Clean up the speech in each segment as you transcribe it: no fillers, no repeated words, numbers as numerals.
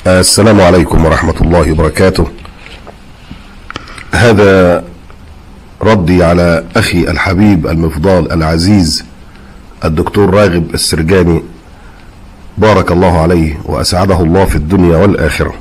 السلام عليكم ورحمة الله وبركاته. هذا ردي على أخي الحبيب المفضال العزيز الدكتور راغب السرجاني، بارك الله عليه وأسعده الله في الدنيا والآخرة.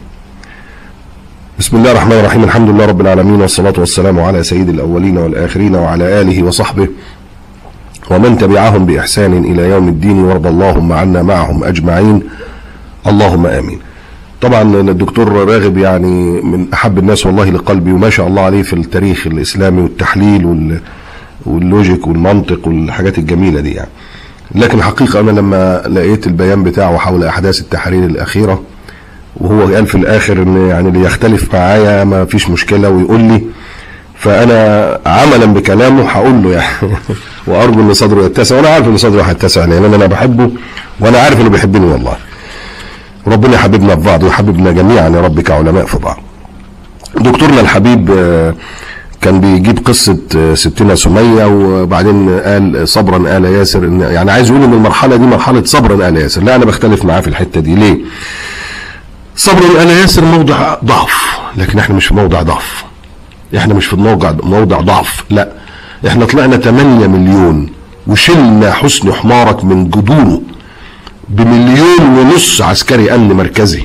بسم الله الرحمن الرحيم، الحمد لله رب العالمين، والصلاة والسلام على سيد الأولين والآخرين وعلى آله وصحبه ومن تبعهم بإحسان إلى يوم الدين، وارض اللهم عنا معهم أجمعين، اللهم آمين. طبعا الدكتور راغب يعني من أحب الناس والله لقلبي، وما شاء الله عليه في التاريخ الإسلامي والتحليل واللوجيك والمنطق والحاجات الجميلة دي يعني. لكن حقيقة أنا لما لقيت البيان بتاعه حول أحداث التحرير الأخيرة، وهو قال في الآخر إن يعني اللي يختلف معايا ما فيش مشكلة ويقول لي، فأنا عملا بكلامه هقول له يعني وأرجو إن صدره يتسع، وأنا عارف إن صدره هيتسع لأن أنا بحبه وأنا عارف إنه بيحبني والله. ربنا يحببنا في بعض ويحببنا جميعا يا رب كعلماء في بعض. دكتورنا الحبيب كان بيجيب قصة ستنا سمية، وبعدين قال صبرا آل ياسر، إن يعني عايز يقول إن المرحلة دي مرحلة صبرا آل ياسر. لا، أنا بختلف معاه في الحتة دي. ليه؟ صبرا آل ياسر موضع ضعف، لكن احنا مش في موضع ضعف، احنا مش في موضع ضعف، لا، احنا طلعنا 8 مليون وشلنا حسن حمارك من جذوره ب1.5 مليون عسكري امن مركزي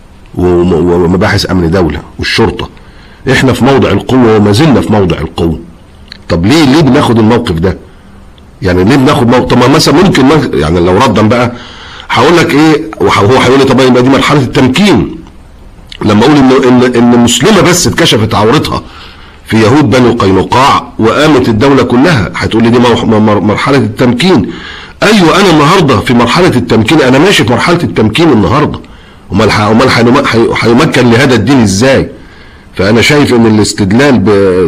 ومباحث امن دوله والشرطه. احنا في موضع القوه وما زلنا في موضع القوه. طب ليه بناخد الموقف ده؟ يعني ليه بناخد موقف؟ طب ما مثلا ممكن يعني لو ردا بقى هقول لك ايه، وهو هيقول لي طب يبقى دي مرحله التمكين. لما اقول ان مسلمه بس اتكشفت عورتها في يهود بني قينقاع وقامت الدوله كلها، هتقول لي دي مرحله التمكين. ايوه، انا النهارده في مرحله التمكين، انا ماشي في مرحله التمكين النهارده. امال هيمكن لهذا الدين ازاي؟ فانا شايف ان الاستدلال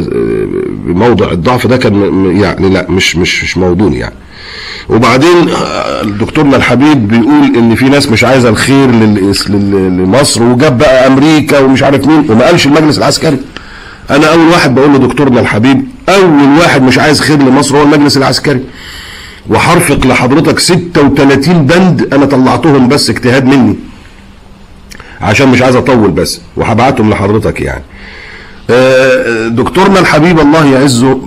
بموضع الضعف ده كان يعني لا، مش موضوعي يعني. وبعدين دكتورنا الحبيب بيقول ان في ناس مش عايزه الخير لمصر، وجاب بقى امريكا ومش عارف مين، وما قالش المجلس العسكري. انا اول واحد بقول لدكتورنا الحبيب، اول واحد مش عايز خير لمصر هو المجلس العسكري. وحرفق لحضرتك 36 بند انا طلعتهم بس اجتهاد مني عشان مش عايز اطول بس، وهبعتهم لحضرتك يعني. دكتورنا الحبيب الله يعزه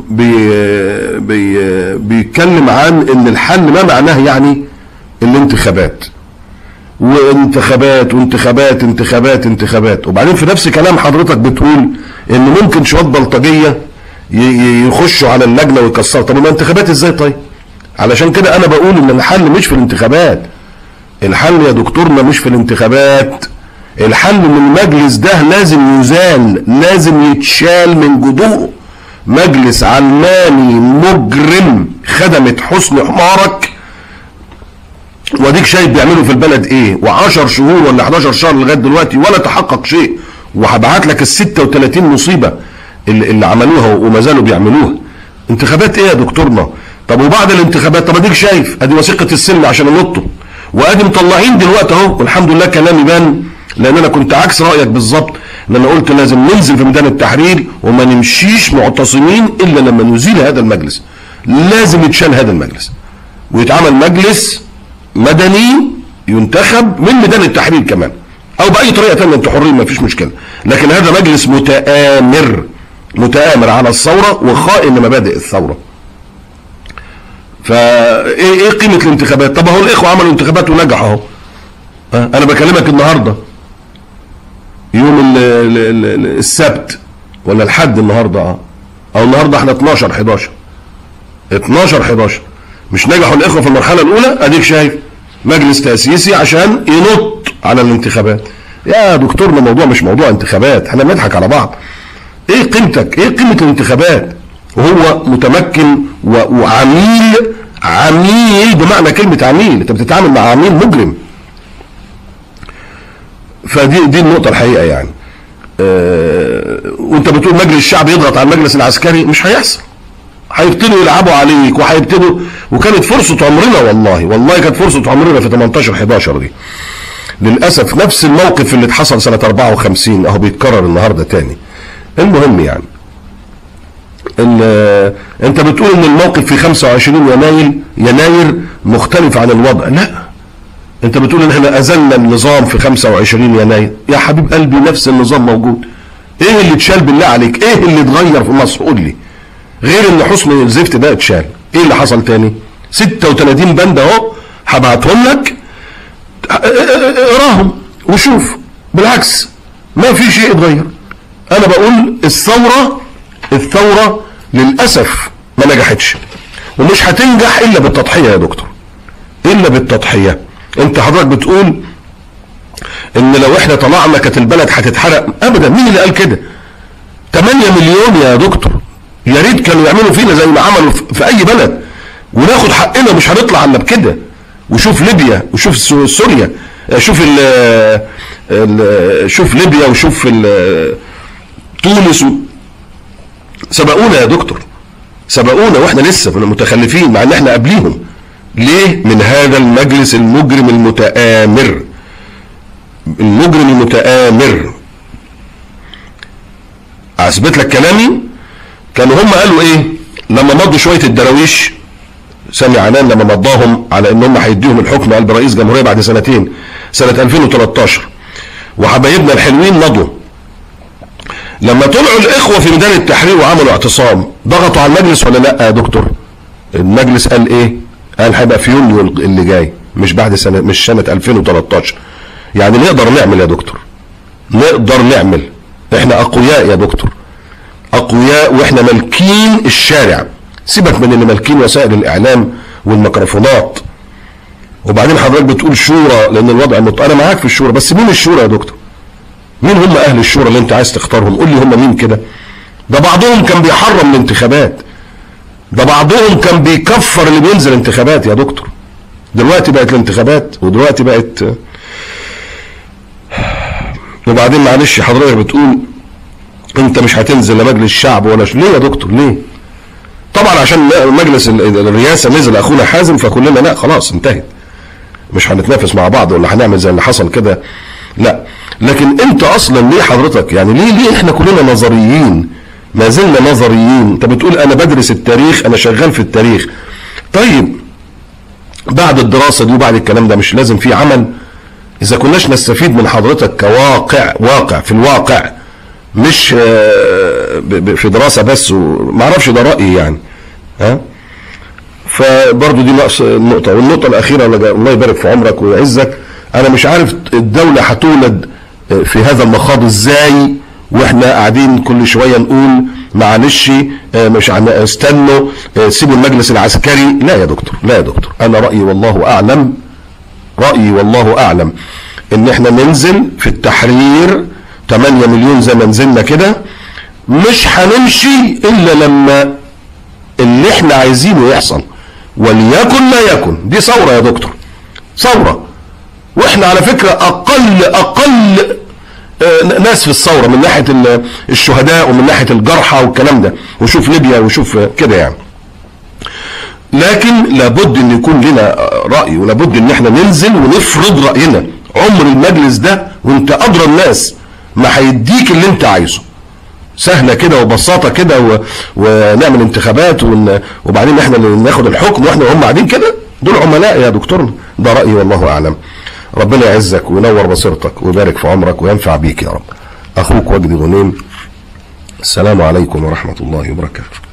بيتكلم عن ان الحل ما معناه يعني الانتخابات وانتخابات وانتخابات انتخابات انتخابات. وبعدين في نفس كلام حضرتك بتقول ان ممكن شويه بلطجيه يخشوا على اللجنه ويكسروا. طب ما انتخابات ازاي طيب؟ علشان كده انا بقول ان الحل مش في الانتخابات. الحل يا دكتورنا مش في الانتخابات، الحل من المجلس ده لازم يزال، لازم يتشال من جذوره. مجلس علماني مجرم، خدمة حسن حمارك، واديك شايف بيعملوا في البلد ايه، و10 شهور ولا 11 شهر لغايه دلوقتي ولا تحقق شيء. وهبعت لك ال36 مصيبه اللي عملوها وما زالوا بيعملوها. انتخابات ايه يا دكتورنا؟ طب وبعد الانتخابات، طب اديك شايف ادي وثيقه السلم عشان ينطوا، وادي مطلعين دلوقتي اهو، والحمد لله كلامي بان، لان انا كنت عكس رايك بالظبط، ان انا قلت لازم ننزل في ميدان التحرير وما نمشيش معتصمين الا لما نزيل هذا المجلس. لازم يتشال هذا المجلس ويتعمل مجلس مدني ينتخب من ميدان التحرير كمان، او باي طريقه ثانيه، انتوا حرين ما فيش مشكله. لكن هذا مجلس متآمر على الثوره وخائن لمبادئ الثوره. فايه قيمه الانتخابات؟ طب اهو الاخوه عملوا انتخابات ونجحوا اهو. انا بكلمك النهارده يوم السبت ولا الحد النهارده، او النهارده احنا 12/11 مش نجحوا الاخوه في المرحله الاولى. اديك شايف مجلس تاسيسي عشان ينط على الانتخابات. يا دكتورنا الموضوع مش موضوع انتخابات، احنا بنضحك على بعض. ايه قيمتك؟ ايه قيمه الانتخابات وهو متمكن عميل بمعنى كلمه عميل؟ انت بتتعامل مع عميل مجرم. فدي النقطه الحقيقه يعني. وانت بتقول مجلس الشعب يضغط على المجلس العسكري، مش هيحصل. هيبتدوا يلعبوا عليك وهيبتدوا، وكانت فرصه عمرنا والله كانت فرصه عمرنا في 18/11 دي. للاسف نفس الموقف اللي اتحصل سنه 54 اهو بيتكرر النهارده تاني. المهم يعني انت بتقول ان الموقف في 25 يناير مختلف عن الوضع. لا، انت بتقول ان احنا ازلنا النظام في 25 يناير، يا حبيب قلبي نفس النظام موجود. ايه اللي اتشال بالله عليك؟ ايه اللي اتغير في مصر؟ قول لي، غير ان حسن الزفت ده اتشال، ايه اللي حصل تاني؟ 36 بند اهو هبعتهم لك، اقراهم وشوف. بالعكس ما في شيء اتغير. انا بقول الثورة للأسف ما نجحتش، ومش هتنجح الا بالتضحية يا دكتور، الا بالتضحية. انت حضرتك بتقول ان لو احنا طلعنا كانت البلد هتتحرق. ابدا، مين اللي قال كده؟ 8 مليون يا دكتور، يا ريت كانوا يعملوا فينا زي ما عملوا في اي بلد وناخد حقنا، مش هنطلع الا بكده. وشوف ليبيا وشوف سوريا، شوف ليبيا وشوف تونس، سبقونا يا دكتور، سبقونا واحنا لسه متخلفين مع ان احنا قبليهم. ليه؟ من هذا المجلس المجرم المتآمر، المجرم المتآمر. اثبت لك كلامي، كانوا هم قالوا ايه لما مضوا شويه الدراويش؟ سامي عنان لما مضاهم على ان هم هيديهم الحكم قلب رئيس جمهوريه بعد سنتين، سنه 2013، وحبايبنا الحلوين مضوا. لما طلعوا الاخوه في ميدان التحرير وعملوا اعتصام، ضغطوا على المجلس ولا لا يا دكتور؟ المجلس قال ايه؟ قال هيبقى في يونيو اللي جاي، مش بعد سنه، مش سنه 2013. يعني نقدر نعمل يا دكتور، نقدر نعمل. احنا اقوياء يا دكتور، اقوياء، واحنا مالكين الشارع. سيبك من اللي مالكين وسائل الاعلام والميكروفونات. وبعدين حضرتك بتقول شورى لان الوضع انا معاك في الشورى، بس مين الشورى يا دكتور؟ مين هم اهل الشورى اللي انت عايز تختارهم؟ قول لي هم مين كده؟ ده بعضهم كان بيحرم الانتخابات، ده بعضهم كان بيكفر اللي بينزل انتخابات يا دكتور. دلوقتي بقت الانتخابات، ودلوقتي بقت. وبعدين معلش حضرتك بتقول انت مش هتنزل لمجلس الشعب ولا ليه يا دكتور؟ ليه؟ طبعا عشان مجلس الرئاسه نزل اخونا حازم فكلنا لا خلاص انتهت، مش هنتنافس مع بعض ولا هنعمل زي اللي حصل كده، لا. لكن انت اصلا ليه حضرتك يعني ليه احنا كلنا نظريين، ما زلنا نظريين؟ انت بتقول انا بدرس التاريخ، انا شغال في التاريخ. طيب بعد الدراسه دي وبعد الكلام ده مش لازم في عمل؟ اذا كناش نستفيد من حضرتك واقع في الواقع، مش في دراسه بس، وما اعرفش ده رايي يعني، ها؟ فبرضه دي نقص النقطه. والنقطه الاخيره، الله يبارك في عمرك ويعزك، انا مش عارف الدوله هتولد في هذا المخاض ازاي، واحنا قاعدين كل شويه نقول معلش مش استنوا سيبوا المجلس العسكري. لا يا دكتور، لا يا دكتور، انا رايي والله اعلم، رايي والله اعلم ان احنا ننزل في التحرير 8 مليون زي ما نزلنا كده. مش هنمشي الا لما اللي احنا عايزينه يحصل، وليكن ما يكن. دي ثوره يا دكتور، ثوره. واحنا على فكره اقل ناس في الثوره من ناحيه الشهداء ومن ناحيه الجرحى والكلام ده، وشوف ليبيا وشوف كده يعني. لكن لابد ان يكون لنا راي، ولابد ان احنا ننزل ونفرض راينا. عمر المجلس ده، وانت ادرى الناس، ما هيديك اللي انت عايزه. سهله كده وبساطه كده ونعمل انتخابات وبعدين احنا اللي ناخد الحكم واحنا وهم قاعدين كده. دول عملاء يا دكتورنا. ده رايي والله اعلم. ربنا يعزك وينور بصيرتك ويبارك في عمرك وينفع بيك يا رب. اخوك وجدي غنيم. السلام عليكم ورحمه الله وبركاته.